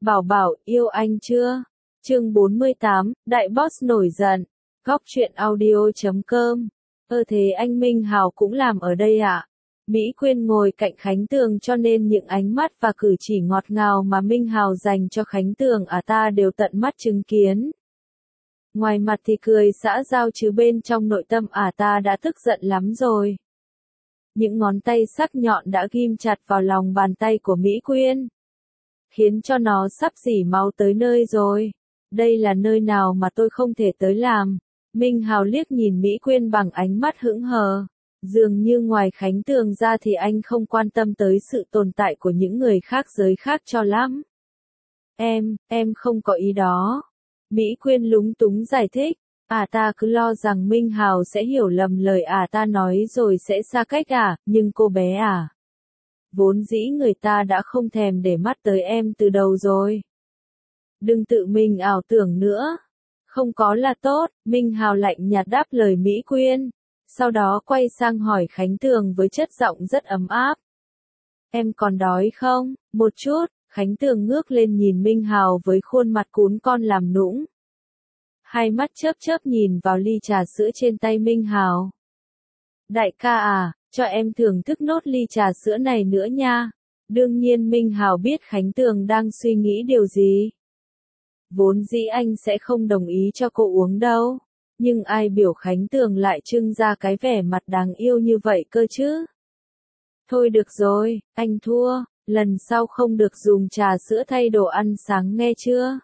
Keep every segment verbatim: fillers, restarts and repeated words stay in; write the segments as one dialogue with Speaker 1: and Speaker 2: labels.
Speaker 1: Bảo Bảo, yêu anh chưa? Chương bốn mươi tám, Đại Boss nổi giận. Góc truyện audio chấm com. Ơ thế anh Minh Hào cũng làm ở đây ạ? Mỹ Quyên ngồi cạnh Khánh Tường cho nên những ánh mắt và cử chỉ ngọt ngào mà Minh Hào dành cho Khánh Tường à ta đều tận mắt chứng kiến. Ngoài mặt thì cười xã giao chứ bên trong nội tâm à ta đã tức giận lắm rồi. Những ngón tay sắc nhọn đã ghim chặt vào lòng bàn tay của Mỹ Quyên, khiến cho nó sắp rỉ máu tới nơi rồi. Đây là nơi nào mà tôi không thể tới làm? Minh Hào liếc nhìn Mỹ Quyên bằng ánh mắt hững hờ. Dường như ngoài Khánh Tường ra thì anh không quan tâm tới sự tồn tại của những người khác giới khác cho lắm. Em, em không có ý đó. Mỹ Quyên lúng túng giải thích. À ta cứ lo rằng Minh Hào sẽ hiểu lầm lời à ta nói rồi sẽ xa cách à, nhưng cô bé à. Vốn dĩ người ta đã không thèm để mắt tới em từ đầu rồi. Đừng tự mình ảo tưởng nữa. Không có là tốt, Minh Hào lạnh nhạt đáp lời Mỹ Quyên. Sau đó quay sang hỏi Khánh Tường với chất giọng rất ấm áp. Em còn đói không? Một chút, Khánh Tường ngước lên nhìn Minh Hào với khuôn mặt cún con làm nũng. Hai mắt chớp chớp nhìn vào ly trà sữa trên tay Minh Hào. Đại ca à, cho em thưởng thức nốt ly trà sữa này nữa nha. Đương nhiên Minh Hào biết Khánh Tường đang suy nghĩ điều gì. Vốn dĩ anh sẽ không đồng ý cho cô uống đâu. Nhưng ai biểu Khánh Tường lại trưng ra cái vẻ mặt đáng yêu như vậy cơ chứ? Thôi được rồi, anh thua, lần sau không được dùng trà sữa thay đồ ăn sáng nghe chưa?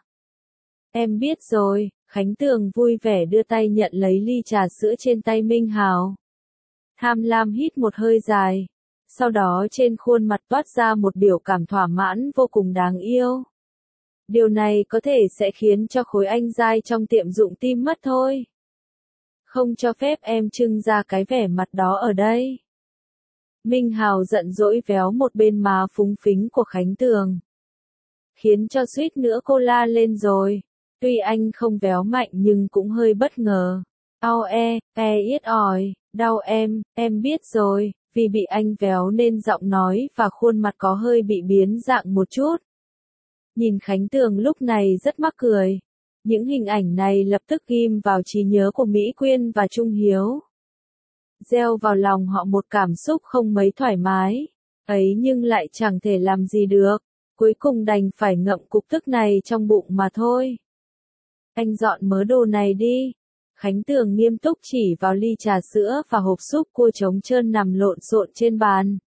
Speaker 1: Em biết rồi, Khánh Tường vui vẻ đưa tay nhận lấy ly trà sữa trên tay Minh Hào. Tham lam hít một hơi dài, sau đó trên khuôn mặt toát ra một biểu cảm thỏa mãn vô cùng đáng yêu. Điều này có thể sẽ khiến cho khối anh dai trong tiệm rụng tim mất thôi. Không cho phép em trưng ra cái vẻ mặt đó ở đây. Minh Hào giận dỗi véo một bên má phúng phính của Khánh Tường, khiến cho suýt nữa cô la lên rồi. Tuy anh không véo mạnh nhưng cũng hơi bất ngờ. Au e, e yết ỏi, đau em, em biết rồi, vì bị anh véo nên giọng nói và khuôn mặt có hơi bị biến dạng một chút. Nhìn Khánh Tường lúc này rất mắc cười. Những hình ảnh này lập tức ghim vào trí nhớ của Mỹ Quyên và Trung Hiếu. Gieo vào lòng họ một cảm xúc không mấy thoải mái. Ấy nhưng lại chẳng thể làm gì được. Cuối cùng đành phải ngậm cục tức này trong bụng mà thôi. Anh dọn mớ đồ này đi. Khánh Tường nghiêm túc chỉ vào ly trà sữa và hộp súp cua trống trơn nằm lộn xộn trên bàn.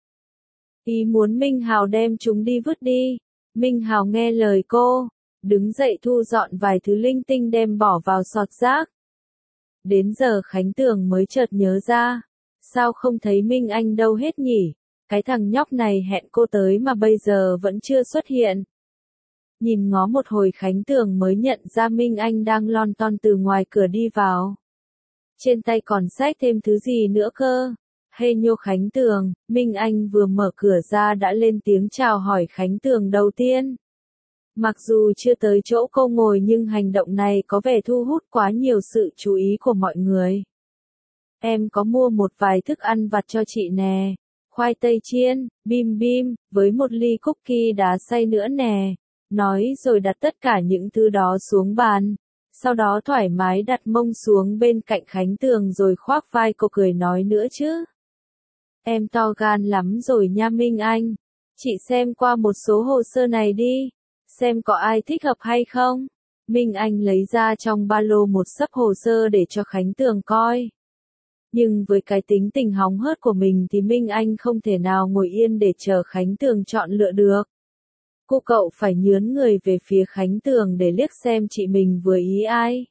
Speaker 1: Ý muốn Minh Hào đem chúng đi vứt đi. Minh Hào nghe lời cô, đứng dậy thu dọn vài thứ linh tinh đem bỏ vào sọt rác. Đến giờ Khánh Tường mới chợt nhớ ra, sao không thấy Minh Anh đâu hết nhỉ? Cái thằng nhóc này hẹn cô tới mà bây giờ vẫn chưa xuất hiện. Nhìn ngó một hồi Khánh Tường mới nhận ra Minh Anh đang lon ton từ ngoài cửa đi vào. Trên tay còn xách thêm thứ gì nữa cơ? Hey nhô Khánh Tường, Minh Anh vừa mở cửa ra đã lên tiếng chào hỏi Khánh Tường đầu tiên. Mặc dù chưa tới chỗ cô ngồi nhưng hành động này có vẻ thu hút quá nhiều sự chú ý của mọi người. Em có mua một vài thức ăn vặt cho chị nè. Khoai tây chiên, bim bim, với một ly cookie đá xay nữa nè. Nói rồi đặt tất cả những thứ đó xuống bàn. Sau đó thoải mái đặt mông xuống bên cạnh Khánh Tường rồi khoác vai cô cười nói nữa chứ. Em to gan lắm rồi nha Minh Anh. Chị xem qua một số hồ sơ này đi. Xem có ai thích hợp hay không. Minh Anh lấy ra trong ba lô một xấp hồ sơ để cho Khánh Tường coi. Nhưng với cái tính tình hóng hớt của mình thì Minh Anh không thể nào ngồi yên để chờ Khánh Tường chọn lựa được. Cô cậu phải nhướn người về phía Khánh Tường để liếc xem chị mình vừa ý ai.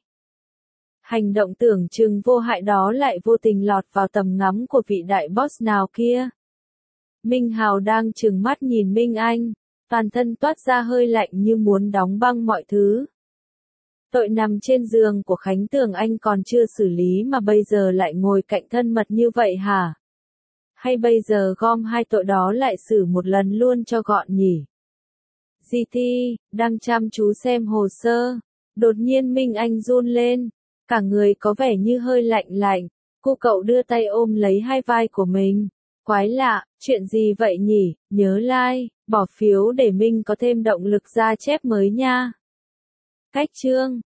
Speaker 1: Hành động tưởng chừng vô hại đó lại vô tình lọt vào tầm ngắm của vị đại boss nào kia. Minh Hào đang trừng mắt nhìn Minh Anh, toàn thân toát ra hơi lạnh như muốn đóng băng mọi thứ. Tội nằm trên giường của Khánh Tường anh còn chưa xử lý mà bây giờ lại ngồi cạnh thân mật như vậy hả? Hay bây giờ gom hai tội đó lại xử một lần luôn cho gọn nhỉ? giê tê, đang chăm chú xem hồ sơ. Đột nhiên Minh Anh run lên, cả người có vẻ như hơi lạnh lạnh. Cô cậu đưa tay ôm lấy hai vai của mình. Quái lạ, chuyện gì vậy nhỉ? Nhớ like, bỏ phiếu để Minh có thêm động lực ra chép mới nha. Cách chương